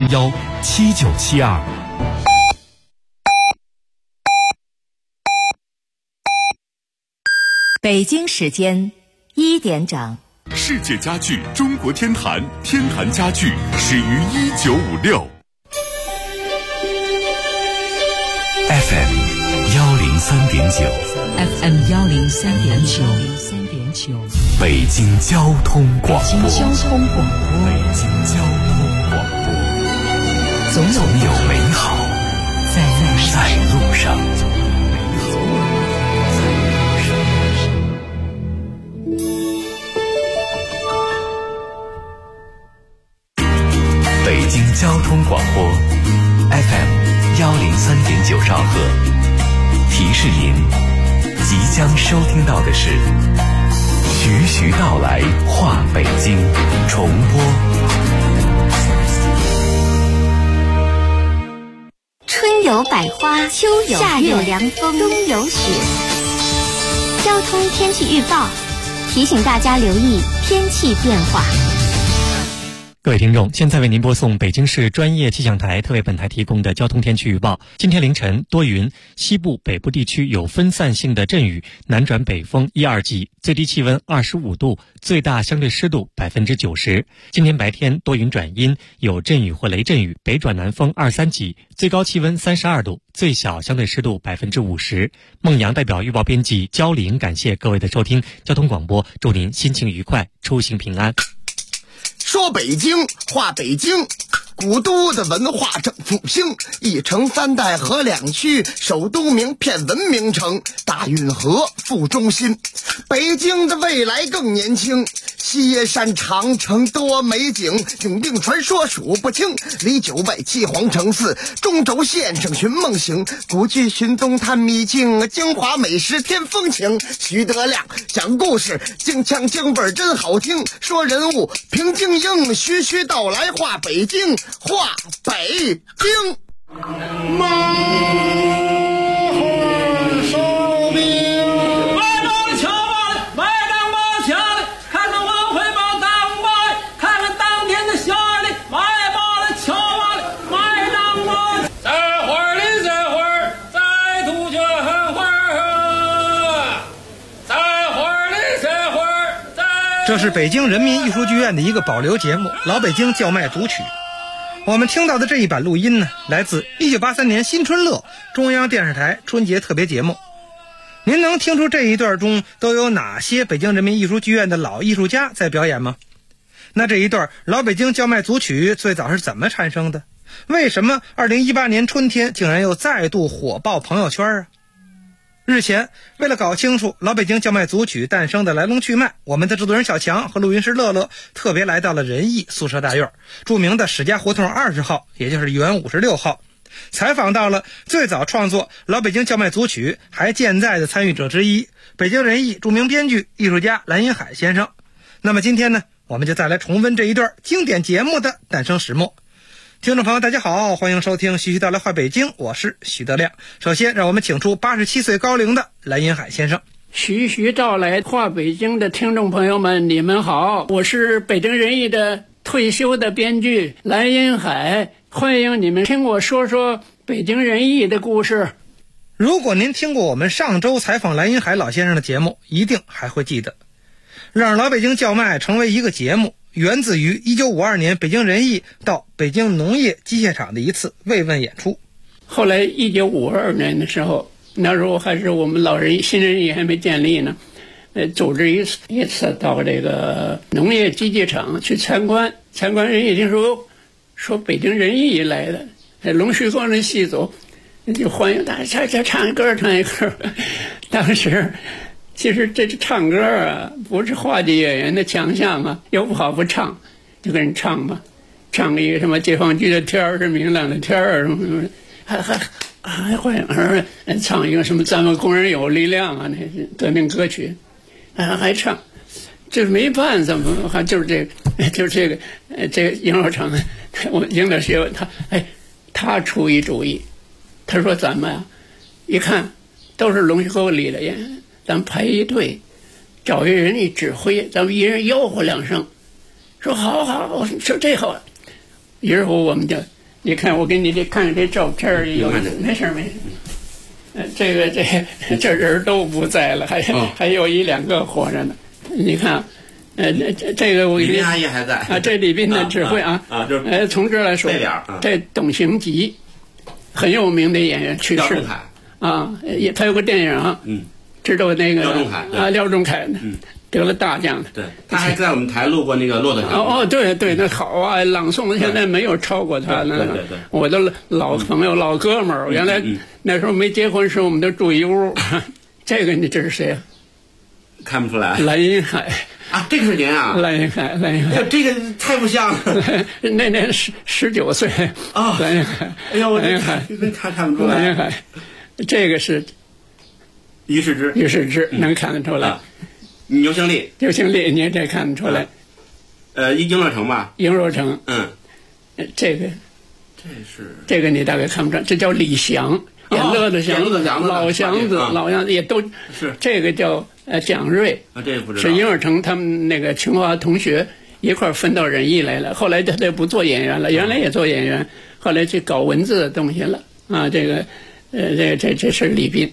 0117972。 北京时间1点整。 世界家具中国天坛，天坛家具始于1956。 FM 103.9 FM 103.9， 北京交通广播。 北京交通广播，总有美好在路上。 北京交通广播 FM 103.9兆赫，提示您即将收听到的是徐徐道来话北京重播。 春有百花，秋有夏有凉风，冬有雪。交通天气预报提醒大家留意天气变化。 各位听众，现在为您播送北京市专业气象台特为本台提供的交通天气预报。今天凌晨多云，西部、北部地区有分散性的阵雨，南转北风1、2级，最低气温25度，最大相对湿度90%。今天白天多云转阴，有阵雨或雷阵雨，北转南风2、3级，最高气温32度，最小相对湿度50%。孟阳代表预报编辑焦玲感谢各位的收听，交通广播祝您心情愉快，出行平安。 说北京话北京，古都的文化正复兴，一城三代河两区，首都名片文明城，大运河副中心。北京的未来更年轻，西山长城多美景，永定传说数不清，离9外七皇城寺，中轴线上寻梦行，古剧寻东探秘境，京华美食添风情。徐德亮讲故事，京腔京味真好听，说人物平静应，徐徐道来话北京，话北京。 这是北京人民艺术剧院的一个保留节目《老北京叫卖组曲》。我们听到的这一版录音呢，来自1983年新春乐中央电视台春节特别节目。您能听出这一段中都有哪些北京人民艺术剧院的老艺术家在表演吗？那这一段《老北京叫卖组曲》最早是怎么产生的？为什么2018年春天竟然又再度火爆朋友圈啊？日前，为了搞清楚老北京叫卖组曲诞生的来龙去脉，我们的制作人小强和录音师乐乐特别来到了仁义宿舍大院，著名的史家胡同20号，也就是原56号，采访到了最早创作老北京叫卖组曲还健在的参与者之一，北京人艺著名编剧艺术家蓝荫海先生。那么今天呢，我们就再来重温这一段经典节目的诞生始末。听众朋友大家好，欢迎收听徐徐道来话北京，我是徐德亮。首先让我们请出87岁高龄的蓝荫海先生。 徐徐道来话北京的听众朋友们，你们好，我是北京人艺的退休的编剧蓝荫海，欢迎你们听我说说北京人艺的故事。 如果您听过我们上周采访蓝荫海老先生的节目，一定还会记得，让老北京叫卖成为一个节目源自于1952年北京人艺到北京农业机械厂的一次慰问演出。 后来1952年的时候，那时候还是我们新人艺还没建立呢，组织一次到这个农业机械厂去参观人一听说北京人艺来的，在龙须沟那戏组就欢迎大家唱一歌。当时其实这唱歌啊，不是话剧演员的强项啊，又不好不唱，就跟人唱吧，唱一个什么解放军的天儿是明亮的天儿什么什么，还欢迎唱一个什么咱们工人有力量啊，那是革命歌曲，还唱，这没办法，还就是这个营老厂，我营导学问他出一主意，他说咱们啊，一看都是龙须沟里的人。咱们排一队，找一人一指挥，咱们一人吆喝2声，说好，说这好。一会儿我们就你看我给你看这照片儿，有没事没事。这人都不在了，还有一两个活着呢。你看，这个我李斌阿姨还在啊，这李斌的指挥啊， 就是从这来说，这董行吉很有名的演员去世啊，他有个电影，知道那个廖仲恺得了大奖， 对，他还在我们台录过那个《骆驼祥子》。 对，那好啊，朗诵现在没有超过他呢。对，我的老朋友、老哥们儿，原来那时候没结婚时，我们都住一屋。这个你这是谁啊？ 看不出来。 蓝银海啊，这个是您啊？ 蓝银海， 这个太不像了。 那年19岁啊， 蓝银海。 哎呦， 蓝银海， 看不出来。 蓝银海，这个是于世之， 能看得出来。 牛兴利， 你这看得出来。 英若诚吧？ 英若诚，这个你大概看不上，这叫李祥，演乐的祥子，老祥子也都是。 这个叫蒋瑞啊，这不知道。 是英若诚他们那个清华同学一块分到人艺来了，后来他不做演员了，原来也做演员，后来去搞文字的东西了啊。这个这是李斌，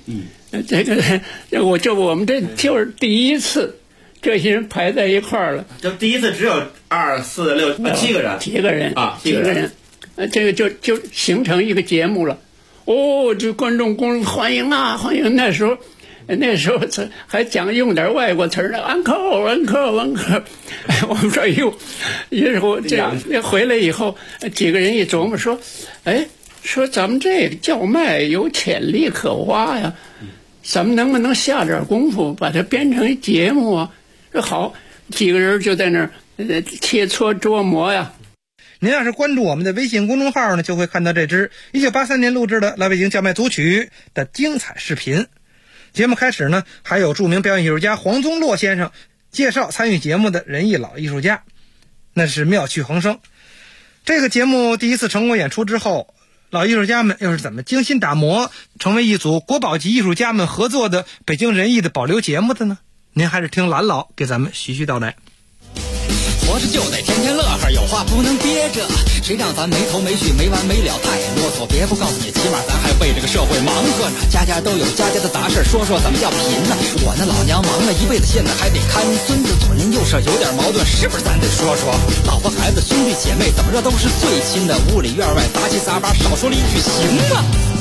我们这就是第一次，这些人排在一块儿了。 就第一次只有2、4、6、7个人， 几个人啊，几个人， 这个就形成一个节目了。这观众欢迎啊，欢迎！那时候还用点外国词呢，uncle。我们说一会儿这样回来以后，几个人一琢磨说，说咱们这个叫卖有潜力可挖呀，咱们能不能下点功夫把它编成一节目啊？说好，几个人就在那儿切磋琢磨呀。 您要是关注我们的微信公众号呢，就会看到这支1983年录制的老北京叫卖组曲的精彩视频。节目开始呢，还有著名表演艺术家黄宗洛先生介绍参与节目的人艺老艺术家，那是妙趣横生。这个节目第一次成功演出之后，老艺术家们又是怎么精心打磨，成为一组国宝级艺术家们合作的北京人艺的保留节目的呢？您还是听蓝老给咱们徐徐道来。 活着就得天天乐呵，有话不能憋着，谁让咱没头没绪没完没了太啰嗦。别不告诉你，起码咱还为这个社会忙活呢。家家都有家家的杂事，说怎么叫贫呢？我那老娘忙了一辈子，现在还得看孙子，左邻右舍有点矛盾，是不是咱得说？老婆孩子兄弟姐妹怎么着都是最亲的，屋里院外杂七杂八，少说了一句行吗？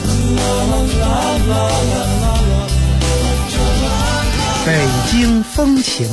北京风情。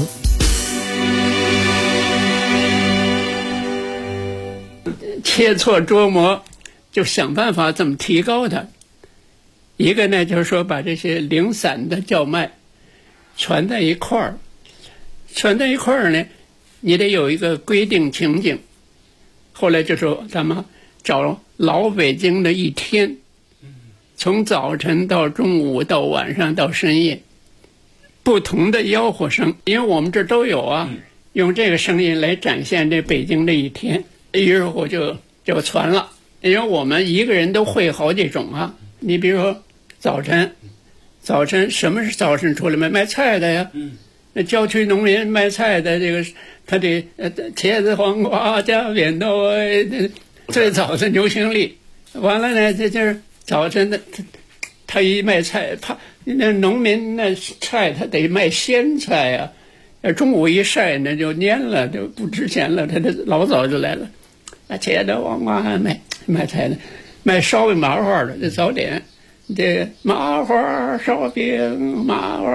切磋琢磨，就想办法怎么提高它。一个呢，就是说把这些零散的叫卖传在一块儿，呢，你得有一个规定情景。后来就说咱们找老北京的一天，从早晨到中午到晚上到深夜，不同的吆喝声，因为我们这都有啊，用这个声音来展现这北京这一天。于是我就传了，因为我们一个人都会好几种啊。你比如说早晨什么是早晨出来卖菜的呀？那郊区农民卖菜的，这个他得茄子、黄瓜加扁豆，最早的牛兴利。完了呢，这就是早晨的，他一卖菜，那农民那菜他得卖鲜菜啊。中午一晒那就蔫了，就不值钱了，他老早就来了。茄子、黄瓜卖菜的，卖烧饼麻花的，这早点，这麻花烧饼，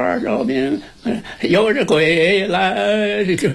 有这鬼来，就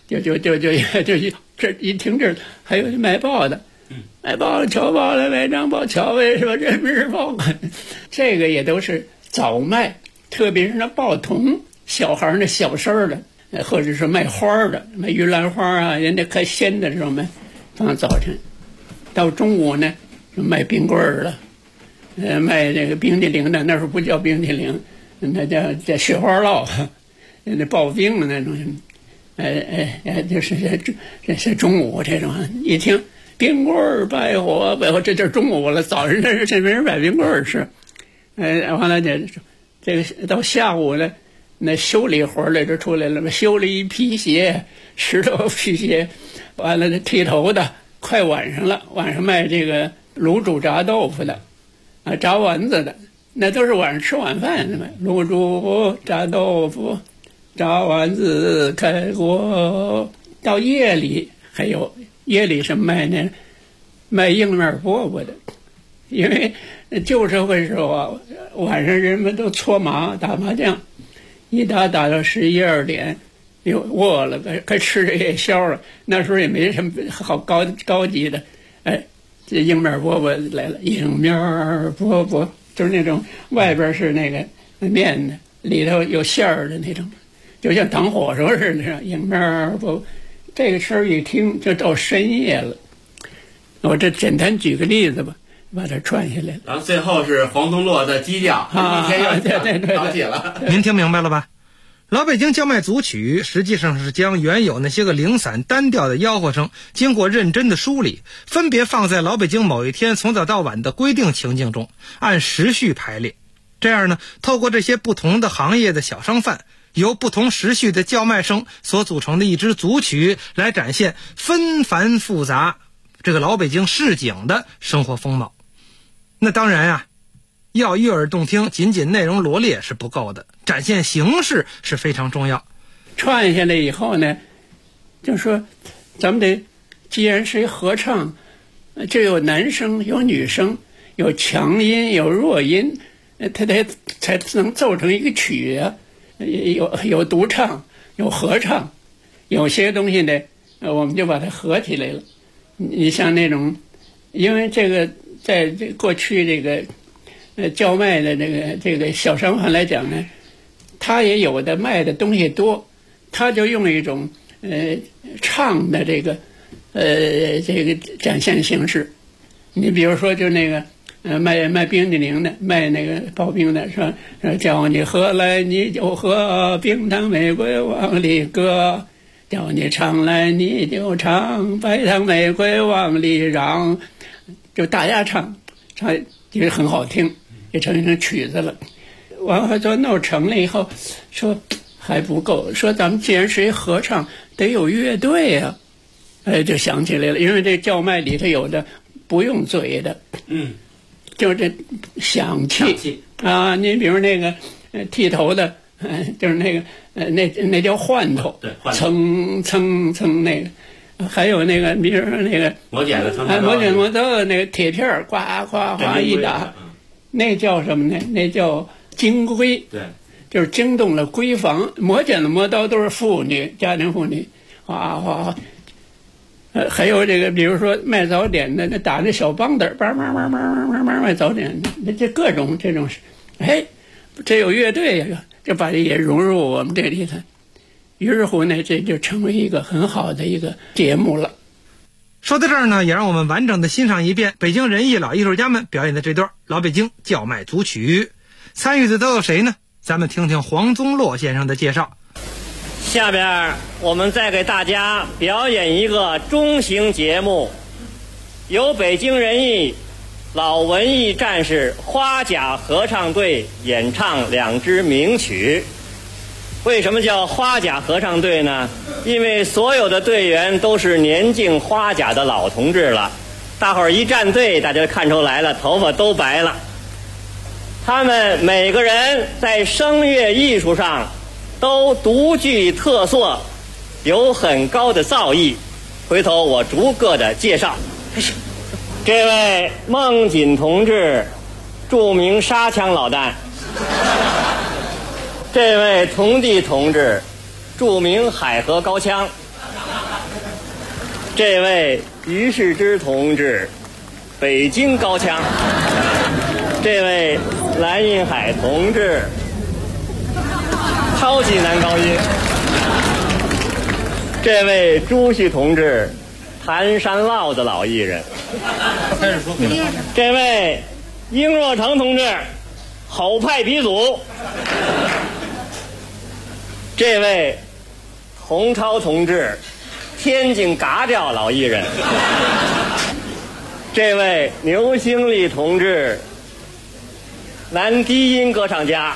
这一听这还有卖报的，卖报侨报的，卖张报侨为什么人民日报，这个也都是早卖，特别是那报童小孩那小声的，或者是卖花的，卖玉兰花啊，人家开鲜的时候卖。放早晨，到中午呢，就卖冰棍儿了，卖这个冰激凌的，那时候不叫冰激凌，那叫雪花酪，那刨冰的那种，就是这是中午这种，一听冰棍儿拜火，这就是中午了，早上这没人买冰棍儿吃，完了这个到下午呢，那修理活来就出来了，修理一皮鞋，10多皮鞋。完了，这剃头的快晚上了，晚上卖这个卤煮炸豆腐的，炸丸子的，那都是晚上吃晚饭的嘛。卤煮炸豆腐，炸丸子开锅。到夜里还有夜里是卖硬面饽饽的，因为旧社会时候啊，晚上人们都搓麻打麻将，一打到11、12点，又饿了，该吃这夜宵了。那时候也没什么好高级的，这硬面饽饽来了，硬面饽饽就是那种外边是那个面的，里头有馅儿的那种，就像糖火烧似的，硬面饽饽。这个事儿一听就到深夜了。我这简单举个例子吧，把它串下来了。 然后最后是黄宗洛的鸡叫，一天又了解了。 您听明白了吧？老北京叫卖组曲实际上是将原有那些个零散单调的吆喝声，经过认真的梳理，分别放在老北京某一天从早到晚的规定情境中，按时序排列。这样呢，透过这些不同的行业的小商贩，由不同时序的叫卖声所组成的一支组曲，来展现纷繁复杂这个老北京市井的生活风貌。那当然啊，要悦耳动听，仅仅内容罗列是不够的，展现形式是非常重要。 串下来以后呢，就说咱们得，既然是合唱，就有男声有女声，有强音有弱音，它才能奏成一个曲啊。有独唱有合唱，有些东西呢我们就把它合起来了。你像那种，因为这个在这过去这个叫卖的这个小商贩来讲呢，他也有的卖的东西多，他就用一种唱的这个展现形式。你比如说就那个卖冰激凌的，卖那个刨冰的，说叫你喝来你就喝，冰糖玫瑰往里搁，叫你唱来你就唱，白糖玫瑰往里嚷，就大家唱也很好听，也成一首曲子了。完了就弄成了以后，说还不够，说咱们既然是一合唱，得有乐队啊，就想起来了，因为这叫卖里头有的不用嘴的，就是这响气啊，你比如那个剃头的，就是那个那叫换头， 对， 蹭蹭蹭那个，还有那个比如说那个磨剪子， 磨豆那个铁片呱呱呱一打，那叫什么呢？那叫惊闺， 对， 就是惊动了闺房。磨剪子磨刀都是妇女，家庭妇女，哗哗。还有这个，比如说卖早点的，那打那小梆子，卖早点的，这各种这种，这有乐队呀，就把这也融入我们这里头。于是乎呢，这就成为一个很好的一个节目了。 说到这儿呢，也让我们完整的欣赏一遍北京人艺老艺术家们表演的这段老北京叫卖组曲。参与的都有谁呢？咱们听听黄宗洛先生的介绍。 下边我们再给大家表演一个中型节目，由北京人艺老文艺战士花甲合唱队演唱2支名曲。为什么叫花甲合唱队呢？因为所有的队员都是年近花甲的老同志了，大伙儿一站队，大家看出来了，头发都白了。他们每个人在声乐艺术上都独具特色，有很高的造诣。回头我逐个的介绍。这位孟锦同志，著名沙枪老旦；这位童弟同志，著名海河高腔；这位于世之同志，北京高腔；这位蓝荫海同志，超级男高音；这位朱旭同志，谭山烙的老艺人；这位殷若成同志，吼派鼻祖；这位洪超同志，天津嘎调老艺人；这位牛兴利同志，男低音歌唱家；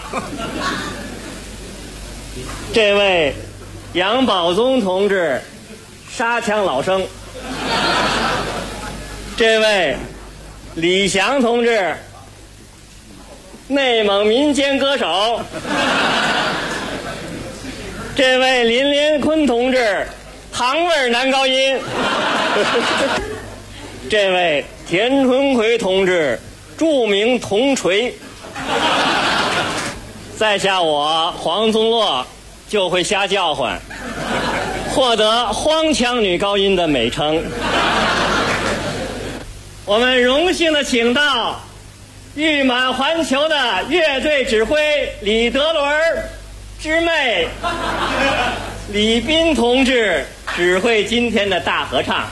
这位杨宝宗同志，沙腔老生；这位李翔同志，内蒙民间歌手；这位林连坤同志，糖味男高音；这位田春奎同志，著名铜锤。在下我黄宗洛就会瞎叫唤，获得荒腔女高音的美称。我们荣幸的请到誉满环球的乐队指挥李德伦之妹李斌同志指挥今天的大合唱。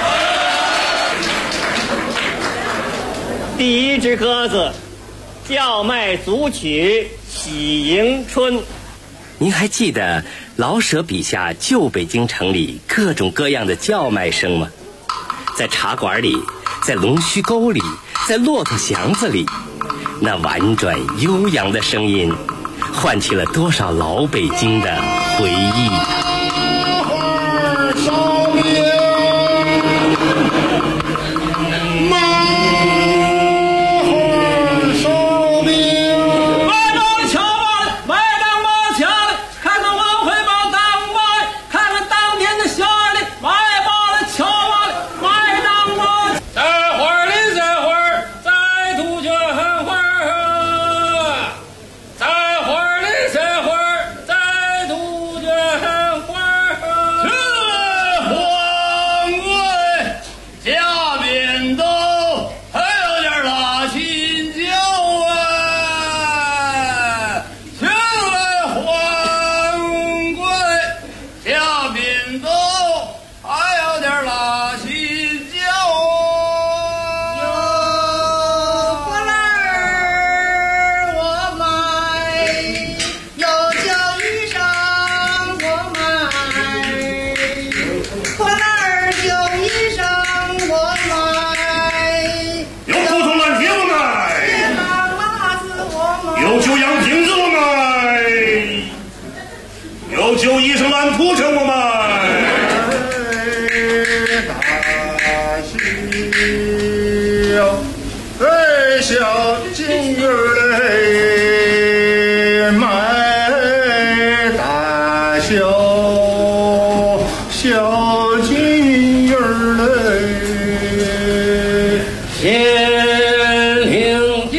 第一只鸽子，叫卖组曲《喜迎春》。 您还记得老舍笔下旧北京城里各种各样的叫卖声吗？在茶馆里，在龙须沟里，在骆驼祥子里，那婉转悠扬的声音唤起了多少老北京的回忆。 旧衣裳蓝铺成我们大小金鱼嘞，买大小金鱼嘞， 千灵酒，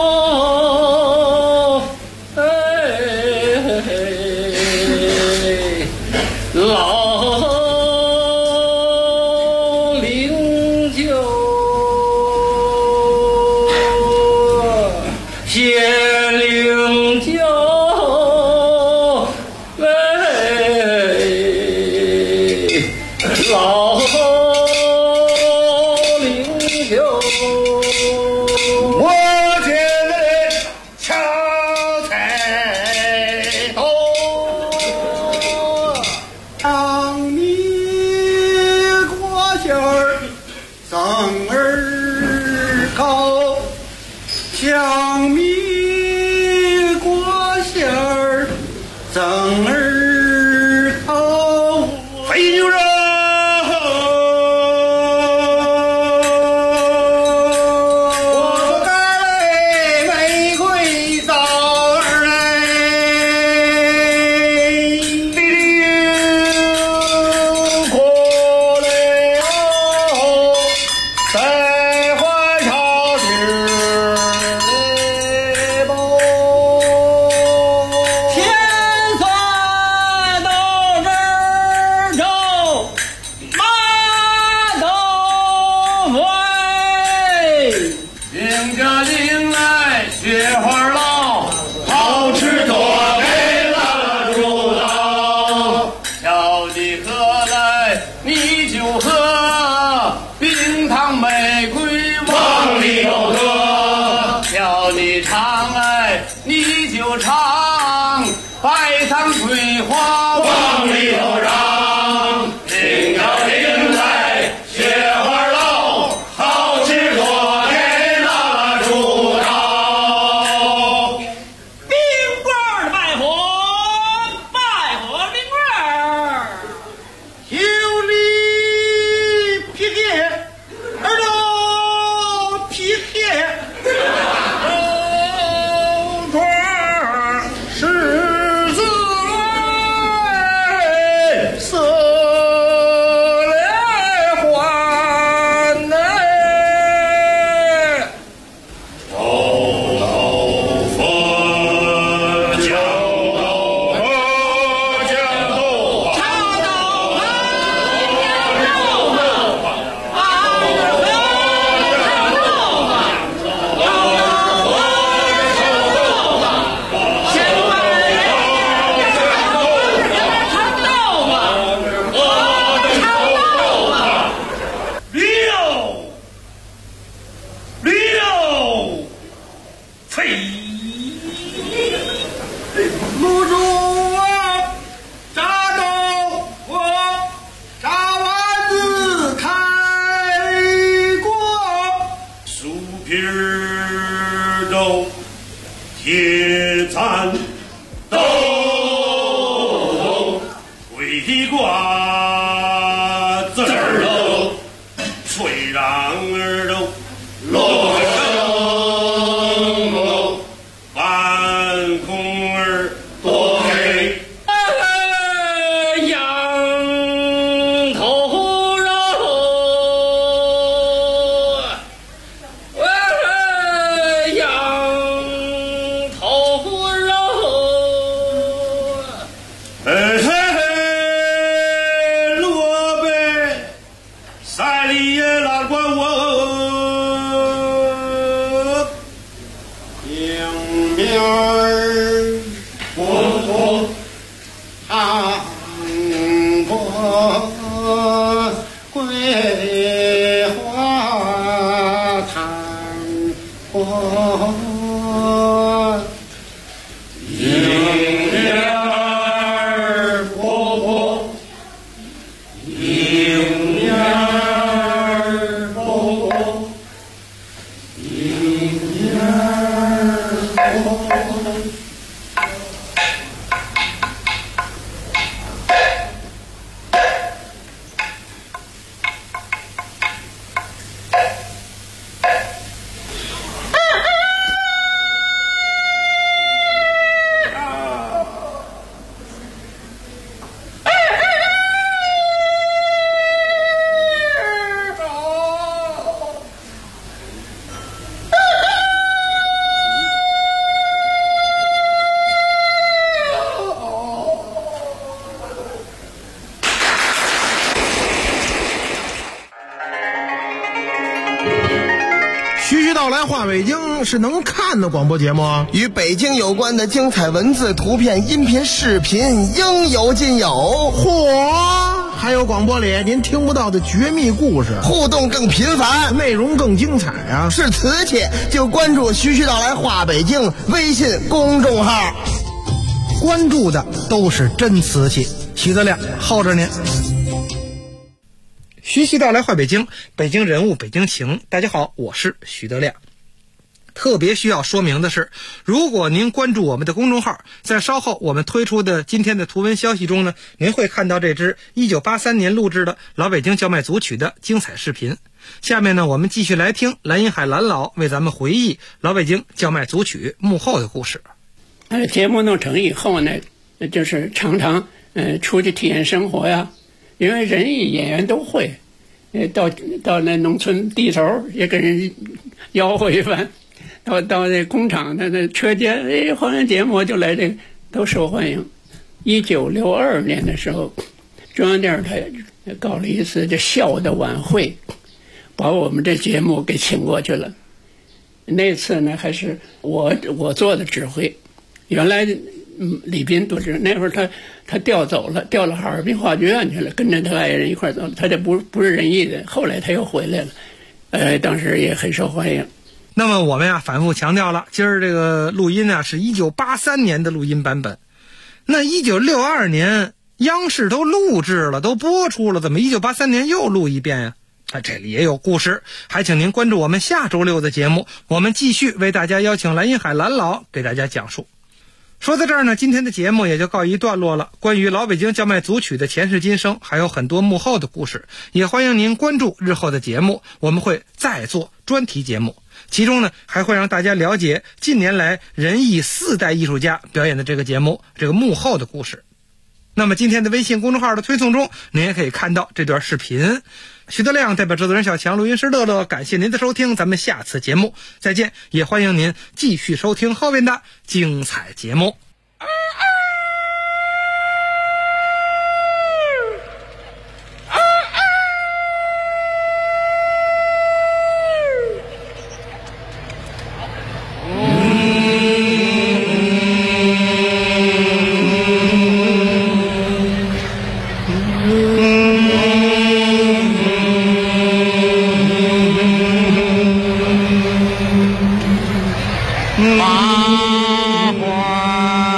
老灵酒，千灵酒，老灵酒， 我这里敲菜头。当你过线儿生儿高，香米过线儿生儿高，肥牛肉。 皮儿豆，铁蚕豆，桂瓜子儿豆，水瓤儿豆，罗生豆，半空儿多黑。 话北京是能看的广播节目啊， 与北京有关的精彩文字、图片、音频、视频应有尽有。 嚯！还有广播里您听不到的绝密故事， 互动更频繁， 内容更精彩啊！ 是瓷器就关注徐徐道来话北京微信公众号， 关注的都是真瓷器。徐德亮候着您。徐徐道来话北京，北京人物，北京情。大家好，我是徐德亮。特别需要说明的是，如果您关注我们的公众号，在稍后我们推出的今天的图文消息中呢，您会看到这支1983年录制的老北京叫卖组曲的精彩视频。下面呢，我们继续来听蓝银海蓝老为咱们回忆老北京叫卖组曲幕后的故事。 节目弄成以后呢，就是常常出去体验生活呀，因为人艺演员都会，到那农村地头也跟人吆喝一番。到那工厂的那车间，欢迎节目就来这个，都受欢迎。1962年的时候，中央电视台搞了一次这笑的晚会，把我们这节目给请过去了。那次呢，还是我做的指挥，原来李斌都是那会儿他调走了，调了哈尔滨话剧院去了，跟着他爱人一块走了。他这不是人艺的，后来他又回来了，当时也很受欢迎。 那么我们呀反复强调了，今儿这个录音啊是1983年的录音版本。那1962年央视都录制了，都播出了，怎么1983年又录一遍呀？这里也有故事，还请您关注我们下周六的节目，我们继续为大家邀请蓝银海蓝老给大家讲述。说到这儿呢，今天的节目也就告一段落了。关于老北京叫卖组曲的前世今生，还有很多幕后的故事，也欢迎您关注日后的节目，我们会再做专题节目。其中呢，还会让大家了解近年来人艺4代艺术家表演的这个节目，这个幕后的故事。那么今天的微信公众号的推送中，您也可以看到这段视频。徐德亮代表制作人小强，录音师乐乐，感谢您的收听，咱们下次节目再见，也欢迎您继续收听后面的精彩节目。 麻花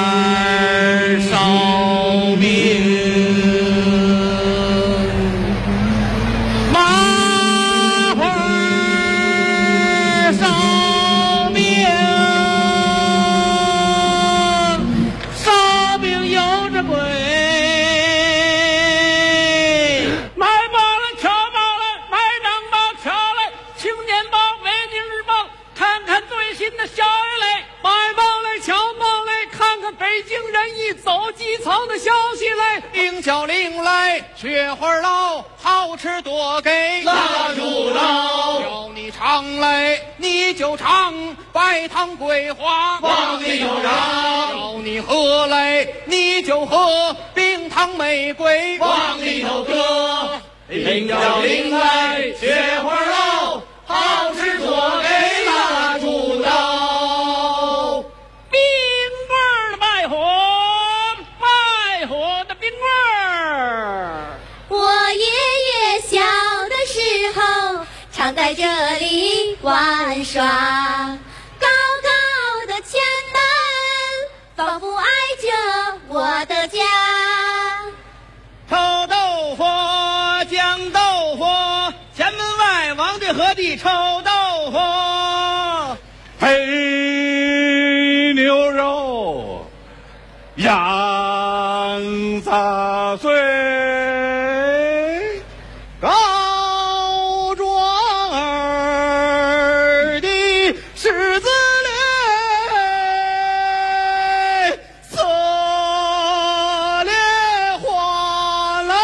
到岭来雪花老，好吃多给蜡烛老。 要你尝来你就尝，白糖桂花往里头让。 要你喝来你就喝，冰糖玫瑰往里头搁。领到岭来雪花老，好吃多给蜡烛老。 冰棍儿的卖火，卖火的冰棍儿。 我爷爷小的时候常在这里玩耍，高高的前门仿佛挨着我的家。 臭豆腐酱豆腐，前门外王对河的臭豆腐。 黑牛肉羊杂碎， 高庄儿的柿子嘞，色烈花嘞，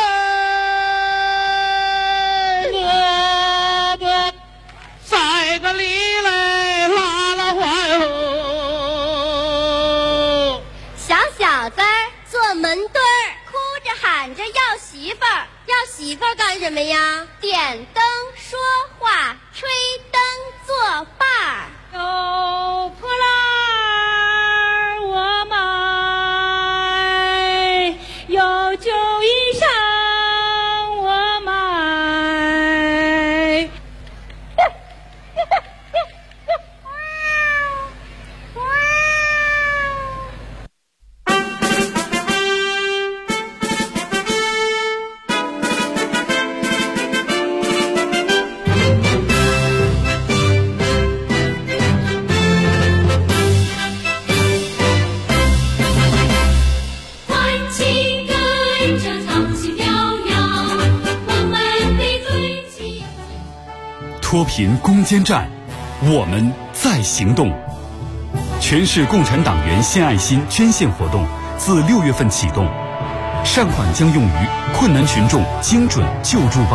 萝卜栽个里嘞，拉拉坏哦。 小小子儿坐门墩儿，哭着喊着要媳妇儿，要媳妇儿干什么呀？点灯说话，吹灯作伴儿。 有破烂儿我买，有旧衣裳我买。 欢庆跟着唱起调调，我们的嘴起。 脱贫攻坚战，我们在行动。全市共产党员献爱心捐献活动自6月份启动，善款将用于困难群众精准救助。